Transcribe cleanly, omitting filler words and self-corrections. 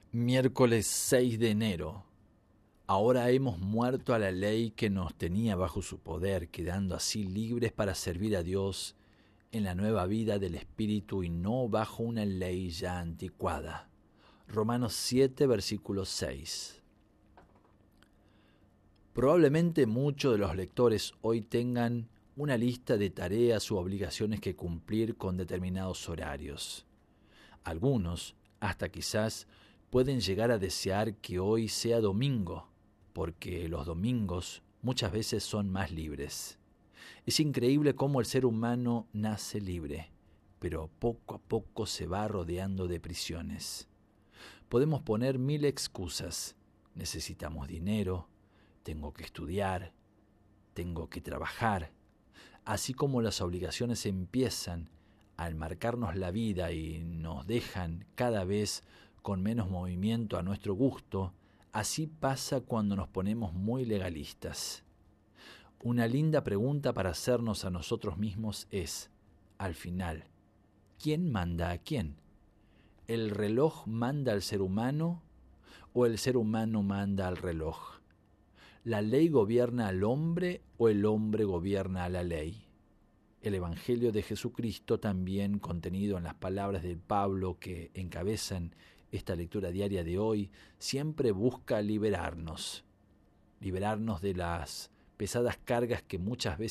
Miércoles 6 de enero. Ahora hemos muerto a la ley que nos tenía bajo su poder, quedando así libres para servir a Dios en la nueva vida del Espíritu y no bajo una ley ya anticuada. Romanos 7, versículo 6. Probablemente muchos de los lectores hoy tengan una lista de tareas u obligaciones que cumplir con determinados horarios. Algunos, hasta quizás, pueden llegar a desear que hoy sea domingo, porque los domingos muchas veces son más libres. Es increíble cómo el ser humano nace libre, pero poco a poco se va rodeando de prisiones. Podemos poner mil excusas. Necesitamos dinero, tengo que estudiar, tengo que trabajar. Así como las obligaciones empiezan al marcarnos la vida y nos dejan cada vez con menos movimiento a nuestro gusto, así pasa cuando nos ponemos muy legalistas. Una linda pregunta para hacernos a nosotros mismos es, al final, ¿quién manda a quién? ¿El reloj manda al ser humano o el ser humano manda al reloj? ¿La ley gobierna al hombre o el hombre gobierna a la ley? El Evangelio de Jesucristo, también contenido en las palabras de Pablo que encabezan esta lectura diaria de hoy, siempre busca liberarnos de las pesadas cargas que muchas veces